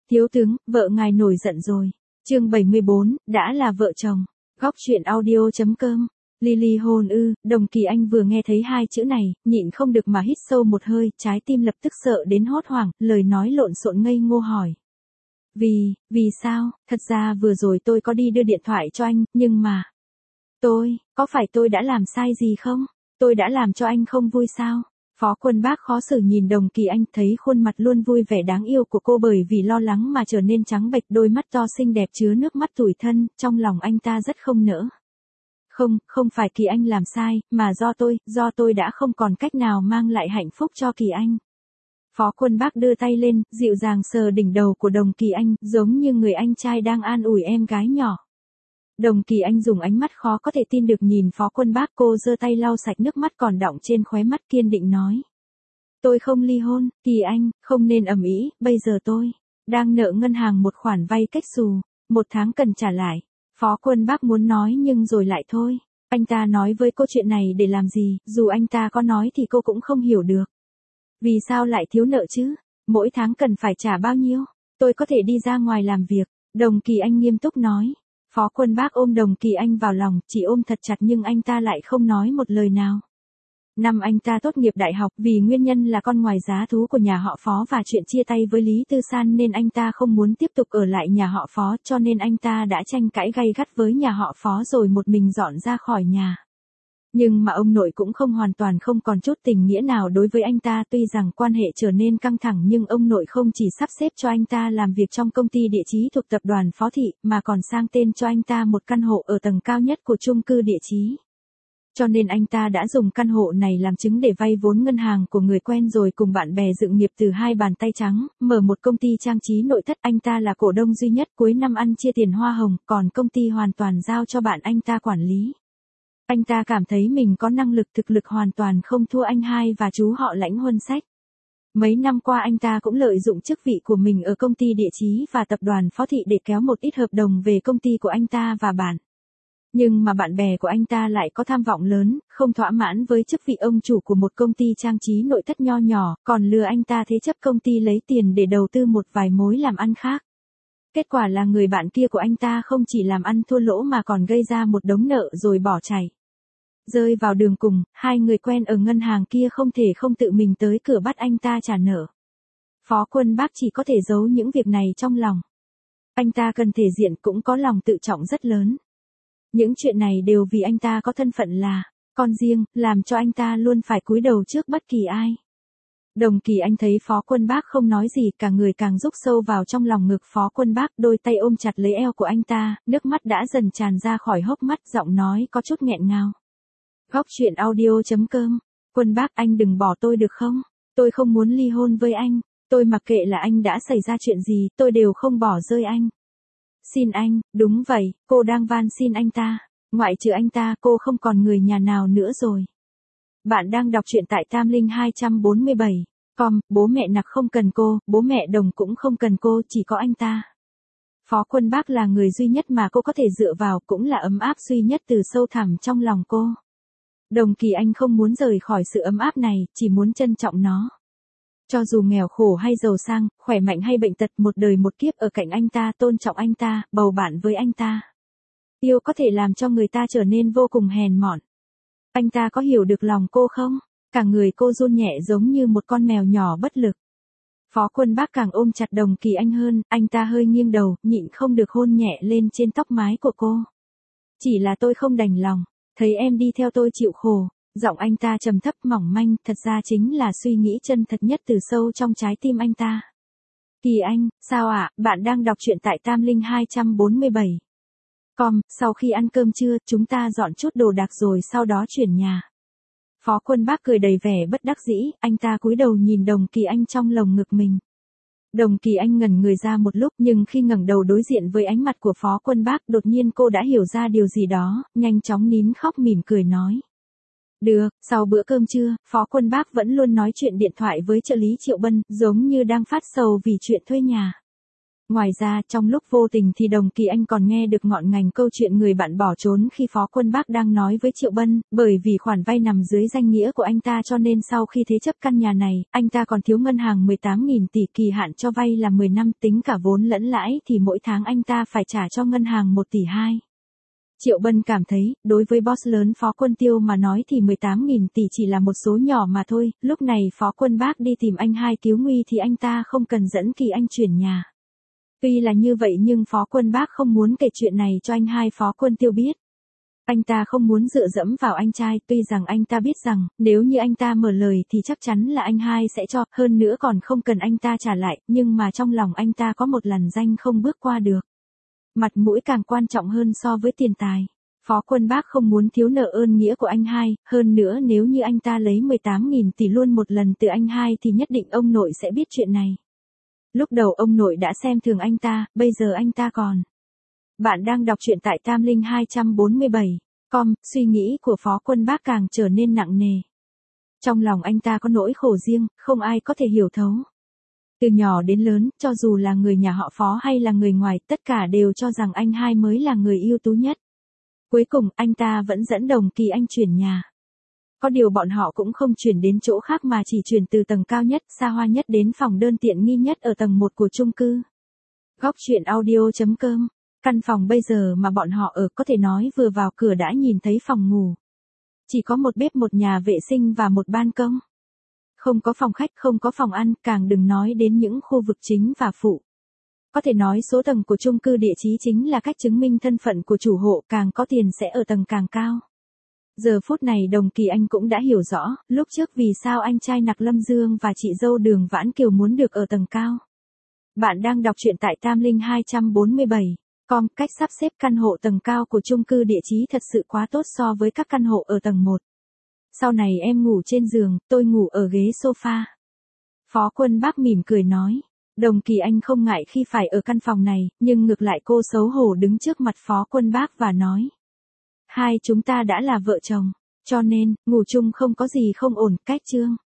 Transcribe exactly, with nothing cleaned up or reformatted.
Thiếu tướng, vợ ngài nổi giận rồi. Chương bảy mươi bốn, đã là vợ chồng. Góc truyện audio chấm com. Ly ly hôn ư? Đồng Kỳ Anh vừa nghe thấy hai chữ này, nhịn không được mà hít sâu một hơi, trái tim lập tức sợ đến hốt hoảng, lời nói lộn xộn ngây ngô hỏi. Vì, vì sao? Thật ra vừa rồi tôi có đi đưa điện thoại cho anh, nhưng mà... Tôi, có phải tôi đã làm sai gì không? Tôi đã làm cho anh không vui sao? Phó Quân Bác khó xử nhìn Đồng Kỳ Anh, thấy khuôn mặt luôn vui vẻ đáng yêu của cô bởi vì lo lắng mà trở nên trắng bệch, đôi mắt to xinh đẹp chứa nước mắt tủi thân, trong lòng anh ta rất không nỡ. Không, không phải Kỳ Anh làm sai, mà do tôi, do tôi đã không còn cách nào mang lại hạnh phúc cho Kỳ Anh. Phó Quân Bác đưa tay lên, dịu dàng sờ đỉnh đầu của Đồng Kỳ Anh, giống như người anh trai đang an ủi em gái nhỏ. Đồng Kỳ Anh dùng ánh mắt khó có thể tin được nhìn Phó Quân Bác, cô giơ tay lau sạch nước mắt còn đọng trên khóe mắt, kiên định nói. Tôi không ly hôn, Kỳ Anh, không nên ầm ĩ, bây giờ tôi đang nợ ngân hàng một khoản vay cách xù, một tháng cần trả lại. Phó Quân Bác muốn nói nhưng rồi lại thôi. Anh ta nói với cô chuyện này để làm gì, dù anh ta có nói thì cô cũng không hiểu được. Vì sao lại thiếu nợ chứ? Mỗi tháng cần phải trả bao nhiêu? Tôi có thể đi ra ngoài làm việc. Đồng Kỳ Anh nghiêm túc nói. Phó Quân Bác ôm Đồng Kỳ Anh vào lòng, chỉ ôm thật chặt nhưng anh ta lại không nói một lời nào. Năm anh ta tốt nghiệp đại học, vì nguyên nhân là con ngoài giá thú của nhà họ Phó và chuyện chia tay với Lý Tư San nên anh ta không muốn tiếp tục ở lại nhà họ Phó, cho nên anh ta đã tranh cãi gay gắt với nhà họ Phó rồi một mình dọn ra khỏi nhà. Nhưng mà ông nội cũng không hoàn toàn không còn chút tình nghĩa nào đối với anh ta, tuy rằng quan hệ trở nên căng thẳng nhưng ông nội không chỉ sắp xếp cho anh ta làm việc trong công ty địa chí thuộc tập đoàn Phó Thị, mà còn sang tên cho anh ta một căn hộ ở tầng cao nhất của chung cư địa chí. Cho nên anh ta đã dùng căn hộ này làm chứng để vay vốn ngân hàng của người quen rồi cùng bạn bè dựng nghiệp từ hai bàn tay trắng, mở một công ty trang trí nội thất. Anh ta là cổ đông duy nhất, cuối năm ăn chia tiền hoa hồng, còn công ty hoàn toàn giao cho bạn anh ta quản lý. Anh ta cảm thấy mình có năng lực, thực lực hoàn toàn không thua anh hai và chú họ Lãnh Huân Sách. Mấy năm qua anh ta cũng lợi dụng chức vị của mình ở công ty địa chí và tập đoàn Phó Thị để kéo một ít hợp đồng về công ty của anh ta và bạn. Nhưng mà bạn bè của anh ta lại có tham vọng lớn, không thỏa mãn với chức vị ông chủ của một công ty trang trí nội thất nho nhỏ, còn lừa anh ta thế chấp công ty lấy tiền để đầu tư một vài mối làm ăn khác. Kết quả là người bạn kia của anh ta không chỉ làm ăn thua lỗ mà còn gây ra một đống nợ rồi bỏ chạy. Rơi vào đường cùng, hai người quen ở ngân hàng kia không thể không tự mình tới cửa bắt anh ta trả nợ. Phó Quân Bác chỉ có thể giấu những việc này trong lòng. Anh ta cần thể diện, cũng có lòng tự trọng rất lớn. Những chuyện này đều vì anh ta có thân phận là con riêng, làm cho anh ta luôn phải cúi đầu trước bất kỳ ai. Đồng Kỳ Anh thấy Phó Quân Bác không nói gì, cả người càng rúc sâu vào trong lòng ngực Phó Quân Bác, đôi tay ôm chặt lấy eo của anh ta, nước mắt đã dần tràn ra khỏi hốc mắt, giọng nói có chút nghẹn ngào. Góc truyện audio chấm com. Quân Bác, anh đừng bỏ tôi được không? Tôi không muốn ly hôn với anh. Tôi mặc kệ là anh đã xảy ra chuyện gì, tôi đều không bỏ rơi anh. Xin anh, đúng vậy, cô đang van xin anh ta. Ngoại trừ anh ta, cô không còn người nhà nào nữa rồi. Bạn đang đọc truyện tại Tam Linh hai bốn bảy. Com, bố mẹ Nặc không cần cô, bố mẹ Đồng cũng không cần cô, chỉ có anh ta. Phó Quân Bác là người duy nhất mà cô có thể dựa vào, cũng là ấm áp duy nhất từ sâu thẳm trong lòng cô. Đồng Kỳ Anh không muốn rời khỏi sự ấm áp này, chỉ muốn trân trọng nó. Cho dù nghèo khổ hay giàu sang, khỏe mạnh hay bệnh tật, một đời một kiếp ở cạnh anh ta, tôn trọng anh ta, bầu bạn với anh ta. Yêu có thể làm cho người ta trở nên vô cùng hèn mọn. Anh ta có hiểu được lòng cô không? Cả người cô run nhẹ giống như một con mèo nhỏ bất lực. Phó Quân Bác càng ôm chặt Đồng Kỳ Anh hơn, anh ta hơi nghiêng đầu, nhịn không được hôn nhẹ lên trên tóc mái của cô. Chỉ là tôi không đành lòng, thấy em đi theo tôi chịu khổ. Giọng anh ta trầm thấp mỏng manh, thật ra chính là suy nghĩ chân thật nhất từ sâu trong trái tim anh ta. Kỳ Anh, sao ạ, à? Bạn đang đọc truyện tại Tam Linh hai bốn bảy. Com, sau khi ăn cơm trưa, chúng ta dọn chút đồ đạc rồi sau đó chuyển nhà. Phó Quân Bác cười đầy vẻ bất đắc dĩ, anh ta cúi đầu nhìn Đồng Kỳ Anh trong lồng ngực mình. Đồng Kỳ Anh ngẩn người ra một lúc, nhưng khi ngẩng đầu đối diện với ánh mặt của Phó Quân Bác, đột nhiên cô đã hiểu ra điều gì đó, nhanh chóng nín khóc mỉm cười nói. Được, sau bữa cơm trưa, Phó Quân Bác vẫn luôn nói chuyện điện thoại với trợ lý Triệu Bân, giống như đang phát sầu vì chuyện thuê nhà. Ngoài ra, trong lúc vô tình thì Đồng Kỳ Anh còn nghe được ngọn ngành câu chuyện người bạn bỏ trốn khi Phó Quân Bác đang nói với Triệu Bân, bởi vì khoản vay nằm dưới danh nghĩa của anh ta cho nên sau khi thế chấp căn nhà này, anh ta còn thiếu ngân hàng mười tám nghìn tỷ, kỳ hạn cho vay là mười năm, tính cả vốn lẫn lãi thì mỗi tháng anh ta phải trả cho ngân hàng một tỷ hai. Triệu Bân cảm thấy, đối với boss lớn Phó Quân Tiêu mà nói thì mười tám nghìn tỷ chỉ là một số nhỏ mà thôi, lúc này Phó Quân Bác đi tìm anh hai cứu nguy thì anh ta không cần dẫn Kỳ Anh chuyển nhà. Tuy là như vậy nhưng Phó Quân Bác không muốn kể chuyện này cho anh hai Phó Quân Tiêu biết. Anh ta không muốn dựa dẫm vào anh trai, tuy rằng anh ta biết rằng, nếu như anh ta mở lời thì chắc chắn là anh hai sẽ cho, hơn nữa còn không cần anh ta trả lại, nhưng mà trong lòng anh ta có một lằn ranh không bước qua được. Mặt mũi càng quan trọng hơn so với tiền tài. Phó Quân Bác không muốn thiếu nợ ơn nghĩa của anh hai, hơn nữa nếu như anh ta lấy mười tám nghìn tỷ luôn một lần từ anh hai thì nhất định ông nội sẽ biết chuyện này. Lúc đầu ông nội đã xem thường anh ta, bây giờ anh ta còn. Bạn đang đọc truyện tại Tam Linh hai bốn bảy com, suy nghĩ của Phó Quân Bác càng trở nên nặng nề. Trong lòng anh ta có nỗi khổ riêng, không ai có thể hiểu thấu. Từ nhỏ đến lớn, cho dù là người nhà họ Phó hay là người ngoài, tất cả đều cho rằng anh hai mới là người ưu tú nhất. Cuối cùng, anh ta vẫn dẫn Đồng Kỳ Anh chuyển nhà. Có điều bọn họ cũng không chuyển đến chỗ khác mà chỉ chuyển từ tầng cao nhất, xa hoa nhất đến phòng đơn tiện nghi nhất ở tầng một của chung cư. Góc truyện audio chấm com. Căn phòng bây giờ mà bọn họ ở có thể nói vừa vào cửa đã nhìn thấy phòng ngủ. Chỉ có một bếp, một nhà vệ sinh và một ban công. Không có phòng khách, không có phòng ăn, càng đừng nói đến những khu vực chính và phụ. Có thể nói số tầng của chung cư địa chí chính là cách chứng minh thân phận của chủ hộ, càng có tiền sẽ ở tầng càng cao. Giờ phút này Đồng Kỳ Anh cũng đã hiểu rõ, lúc trước vì sao anh trai Nặc Lâm Dương và chị dâu Đường Vãn Kiều muốn được ở tầng cao. Bạn đang đọc truyện tại Tam Linh hai bốn bảy com, cách sắp xếp căn hộ tầng cao của chung cư địa chí thật sự quá tốt so với các căn hộ ở tầng một. Sau này em ngủ trên giường, tôi ngủ ở ghế sofa. Phó Quân Bác mỉm cười nói. Đồng Kỳ Anh không ngại khi phải ở căn phòng này, nhưng ngược lại cô xấu hổ đứng trước mặt Phó Quân Bác và nói. Hai chúng ta đã là vợ chồng, cho nên, ngủ chung không có gì không ổn, cách chương.